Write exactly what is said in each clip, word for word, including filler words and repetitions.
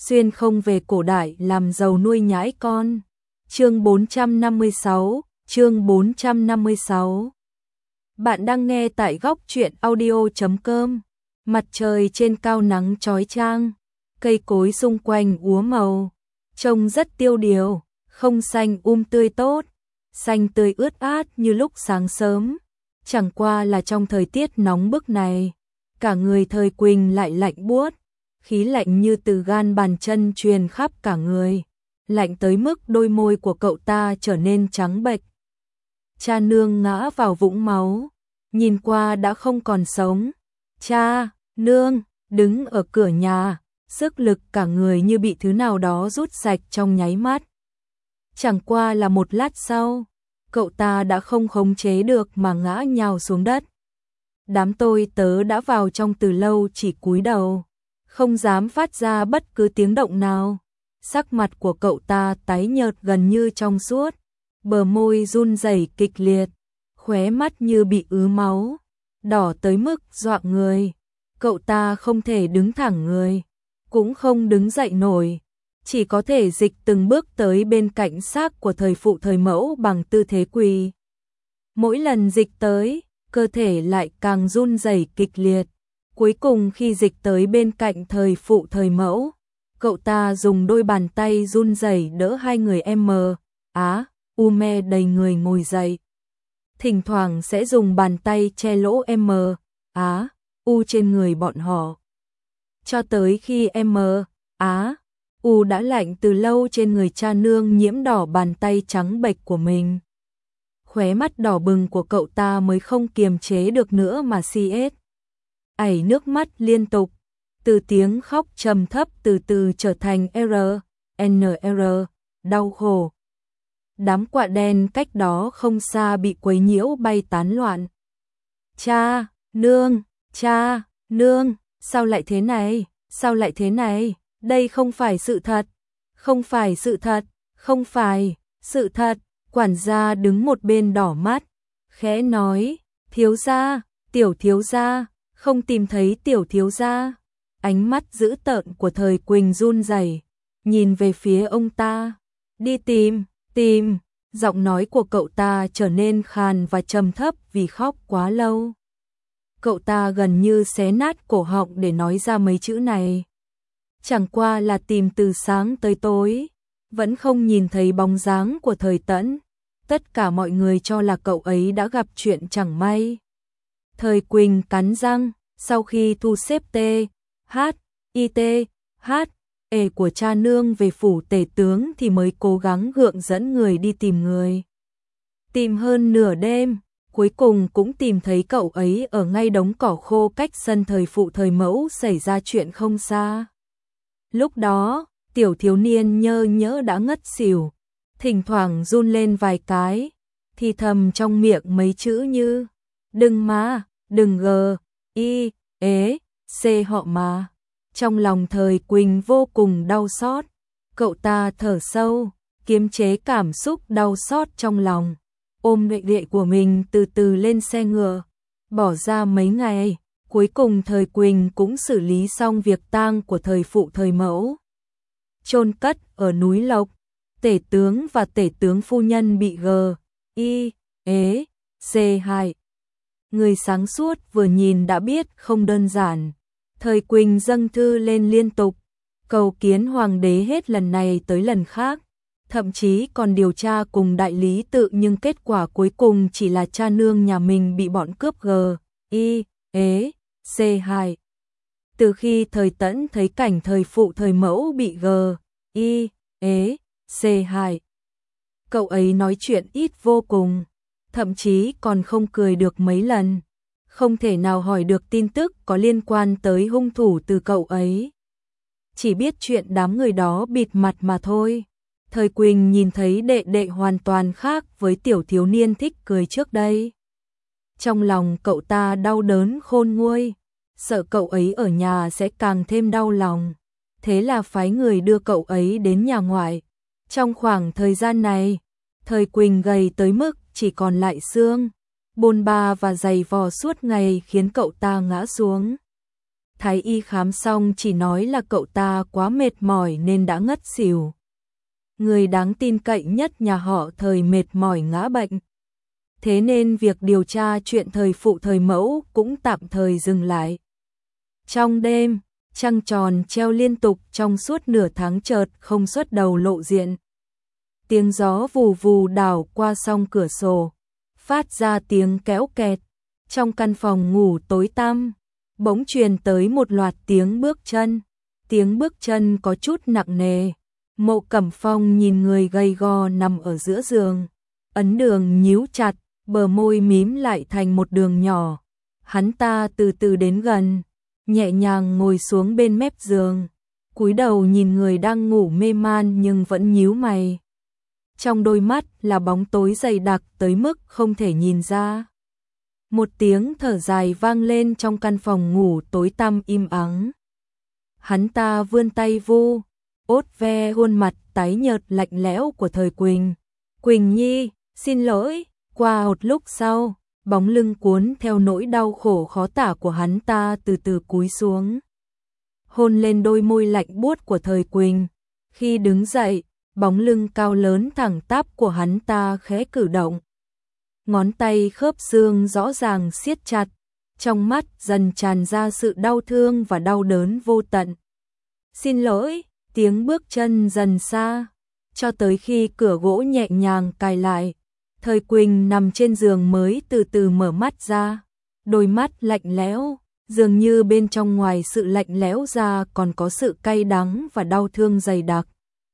xuyên không về cổ đại làm giàu nuôi nhãi con. Chương bốn trăm năm mươi sáu, chương bốn trăm năm mươi sáu. Bạn đang nghe tại góc truyện audio chấm com. Mặt trời trên cao nắng chói chang, cây cối xung quanh úa màu, trông rất tiêu điều, không xanh um tươi tốt, xanh tươi ướt át như lúc sáng sớm. Chẳng qua là trong thời tiết nóng bức này, cả người Thời Quỳnh lại lạnh buốt, khí lạnh như từ gan bàn chân truyền khắp cả người, lạnh tới mức đôi môi của cậu ta trở nên trắng bệch. Cha nương ngã vào vũng máu, nhìn qua đã không còn sống. Cha, nương, đứng ở cửa nhà, sức lực cả người như bị thứ nào đó rút sạch trong nháy mắt. Chẳng qua là một lát sau, cậu ta đã không khống chế được mà ngã nhào xuống đất. Đám tôi tớ đã vào trong từ lâu chỉ cúi đầu, không dám phát ra bất cứ tiếng động nào. Sắc mặt của cậu ta tái nhợt gần như trong suốt, bờ môi run rẩy kịch liệt, khóe mắt như bị ứ máu, đỏ tới mức dọa người. Cậu ta không thể đứng thẳng người, cũng không đứng dậy nổi, chỉ có thể dịch từng bước tới bên cạnh xác của thời phụ thời mẫu bằng tư thế quỳ. Mỗi lần dịch tới, cơ thể lại càng run rẩy kịch liệt. Cuối cùng khi dịch tới bên cạnh thời phụ thời mẫu, cậu ta dùng đôi bàn tay run rẩy đỡ hai người em mờ, á, u me đầy người ngồi dậy. Thỉnh thoảng sẽ dùng bàn tay che lỗ em mờ, á, u trên người bọn họ. Cho tới khi em mờ, á, u đã lạnh từ lâu trên người cha nương nhiễm đỏ bàn tay trắng bệch của mình. Khóe mắt đỏ bừng của cậu ta mới không kiềm chế được nữa mà si ết. Ảy nước mắt liên tục, từ tiếng khóc trầm thấp từ từ trở thành R, N R, đau khổ. Đám quạ đen cách đó không xa bị quấy nhiễu bay tán loạn. Cha, nương, cha, nương, sao lại thế này, sao lại thế này, đây không phải sự thật, không phải sự thật, không phải sự thật. Quản gia đứng một bên đỏ mắt, khẽ nói, thiếu gia, tiểu thiếu gia, không tìm thấy tiểu thiếu gia. Ánh mắt dữ tợn của Thời Quỳnh run rẩy, nhìn về phía ông ta. Đi tìm, tìm, giọng nói của cậu ta trở nên khàn và trầm thấp vì khóc quá lâu. Cậu ta gần như xé nát cổ họng để nói ra mấy chữ này. Chẳng qua là tìm từ sáng tới tối, vẫn không nhìn thấy bóng dáng của Thời Tẫn. Tất cả mọi người cho là cậu ấy đã gặp chuyện chẳng may. Thời Quỳnh cắn răng, sau khi thu xếp T, H, I T, H, E của cha nương về phủ tể tướng thì mới cố gắng gượng dẫn người đi tìm người. Tìm hơn nửa đêm, cuối cùng cũng tìm thấy cậu ấy ở ngay đống cỏ khô cách sân thời phụ thời mẫu xảy ra chuyện không xa. Lúc đó, tiểu thiếu niên nhơ nhỡ đã ngất xỉu, thỉnh thoảng run lên vài cái, thì thầm trong miệng mấy chữ như đừng mà, đừng gờ, y, ế, c họ mà. Trong lòng Thời Quỳnh vô cùng đau xót, cậu ta thở sâu, kiềm chế cảm xúc đau xót trong lòng, ôm đệ đệ của mình từ từ lên xe ngựa, bỏ ra mấy ngày, cuối cùng Thời Quỳnh cũng xử lý xong việc tang của thời phụ thời mẫu. Chôn cất ở núi Lộc, tể tướng và tể tướng phu nhân bị g, y, ế, c hại. Người sáng suốt vừa nhìn đã biết không đơn giản. Thời Quỳnh dâng thư lên liên tục, cầu kiến hoàng đế hết lần này tới lần khác, thậm chí còn điều tra cùng đại lý tự, nhưng kết quả cuối cùng chỉ là cha nương nhà mình bị bọn cướp g, y, ế, c hại. Từ khi Thời Tẫn thấy cảnh thời phụ thời mẫu bị g, y, ế, c hại, cậu ấy nói chuyện ít vô cùng, thậm chí còn không cười được mấy lần, không thể nào hỏi được tin tức có liên quan tới hung thủ từ cậu ấy. Chỉ biết chuyện đám người đó bịt mặt mà thôi. Thời Quỳnh nhìn thấy đệ đệ hoàn toàn khác với tiểu thiếu niên thích cười trước đây. Trong lòng cậu ta đau đớn khôn nguôi, sợ cậu ấy ở nhà sẽ càng thêm đau lòng. Thế là phái người đưa cậu ấy đến nhà ngoại. Trong khoảng thời gian này, Thời Quỳnh gầy tới mức chỉ còn lại xương, bôn ba và giày vò suốt ngày khiến cậu ta ngã xuống. Thái y khám xong chỉ nói là cậu ta quá mệt mỏi nên đã ngất xỉu. Người đáng tin cậy nhất nhà họ Thời mệt mỏi ngã bệnh. Thế nên việc điều tra chuyện thời phụ thời mẫu cũng tạm thời dừng lại. Trong đêm, trăng tròn treo liên tục trong suốt nửa tháng chợt không xuất đầu lộ diện. Tiếng gió vù vù đảo qua song cửa sổ, phát ra tiếng kéo kẹt. Trong căn phòng ngủ tối tăm, bỗng truyền tới một loạt tiếng bước chân. Tiếng bước chân có chút nặng nề. Mộ Cẩm Phong nhìn người gầy gò nằm ở giữa giường, ấn đường nhíu chặt, bờ môi mím lại thành một đường nhỏ. Hắn ta từ từ đến gần, nhẹ nhàng ngồi xuống bên mép giường, cúi đầu nhìn người đang ngủ mê man nhưng vẫn nhíu mày. Trong đôi mắt là bóng tối dày đặc tới mức không thể nhìn ra. Một tiếng thở dài vang lên trong căn phòng ngủ tối tăm im ắng. Hắn ta vươn tay vu, ốt ve khuôn mặt tái nhợt lạnh lẽo của Thời Quỳnh. Quỳnh Nhi, xin lỗi. Qua một lúc sau, bóng lưng cuốn theo nỗi đau khổ khó tả của hắn ta từ từ cúi xuống, hôn lên đôi môi lạnh buốt của Thời Quỳnh. Khi đứng dậy, bóng lưng cao lớn thẳng tắp của hắn ta khẽ cử động. Ngón tay khớp xương rõ ràng siết chặt, trong mắt dần tràn ra sự đau thương và đau đớn vô tận. Xin lỗi, tiếng bước chân dần xa, cho tới khi cửa gỗ nhẹ nhàng cài lại. Thời Quỳnh nằm trên giường mới từ từ mở mắt ra, đôi mắt lạnh lẽo, dường như bên trong ngoài sự lạnh lẽo ra còn có sự cay đắng và đau thương dày đặc.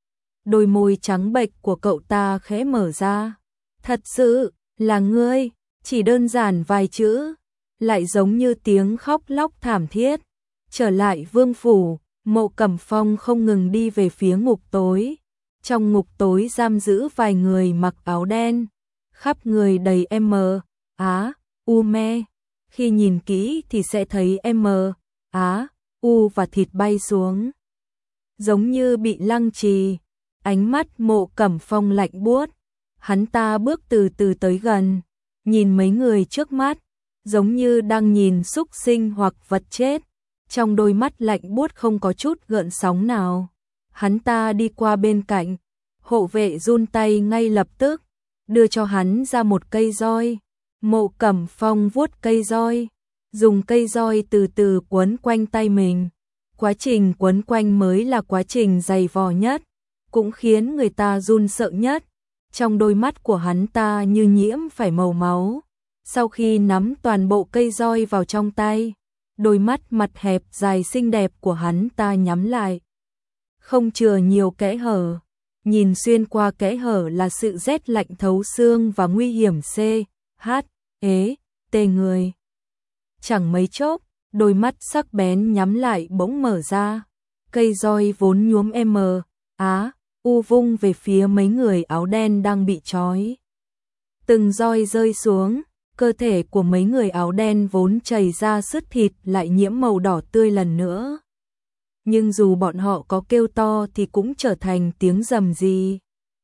Đôi môi trắng bệch của cậu ta khẽ mở ra. Thật sự, là ngươi, chỉ đơn giản vài chữ, lại giống như tiếng khóc lóc thảm thiết. Trở lại vương phủ, Mộ Cẩm Phong không ngừng đi về phía ngục tối. Trong ngục tối giam giữ vài người mặc áo đen, khắp người đầy M, Á, U me. Khi nhìn kỹ thì sẽ thấy M, Á, U và thịt bay xuống, giống như bị lăng trì. Ánh mắt Mộ Cẩm Phong lạnh buốt. Hắn ta bước từ từ tới gần, nhìn mấy người trước mắt, giống như đang nhìn súc sinh hoặc vật chết. Trong đôi mắt lạnh buốt không có chút gợn sóng nào. Hắn ta đi qua bên cạnh, hộ vệ run tay ngay lập tức, đưa cho hắn ra một cây roi. Mộ Cẩm Phong vuốt cây roi, dùng cây roi từ từ quấn quanh tay mình. Quá trình quấn quanh mới là quá trình dày vò nhất, cũng khiến người ta run sợ nhất. Trong đôi mắt của hắn ta như nhiễm phải màu máu. Sau khi nắm toàn bộ cây roi vào trong tay, đôi mắt mặt hẹp dài xinh đẹp của hắn ta nhắm lại, không chừa nhiều kẽ hở. Nhìn xuyên qua kẽ hở là sự rét lạnh thấu xương và nguy hiểm C, H, ế, tê người. Chẳng mấy chốc, đôi mắt sắc bén nhắm lại bỗng mở ra. Cây roi vốn nhuốm M, Á, U vung về phía mấy người áo đen đang bị trói. Từng roi rơi xuống, cơ thể của mấy người áo đen vốn chảy ra sứt thịt lại nhiễm màu đỏ tươi lần nữa. Nhưng dù bọn họ có kêu to thì cũng trở thành tiếng rầm rì.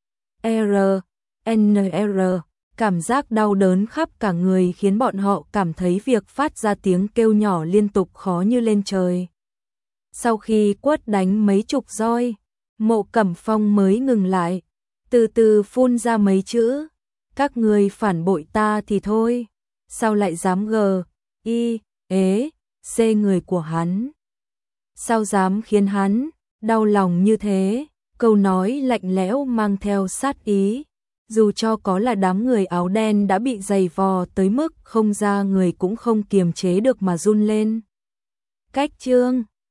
R, N R, cảm giác đau đớn khắp cả người khiến bọn họ cảm thấy việc phát ra tiếng kêu nhỏ liên tục khó như lên trời. Sau khi quất đánh mấy chục roi, Mộ Cẩm Phong mới ngừng lại, từ từ phun ra mấy chữ. Các người phản bội ta thì thôi, sao lại dám gờ, y, ế, c người của hắn? Sao dám khiến hắn đau lòng như thế? Câu nói lạnh lẽo mang theo sát ý. Dù cho có là đám người áo đen đã bị dày vò tới mức không ra người cũng không kiềm chế được mà run lên. Cách chương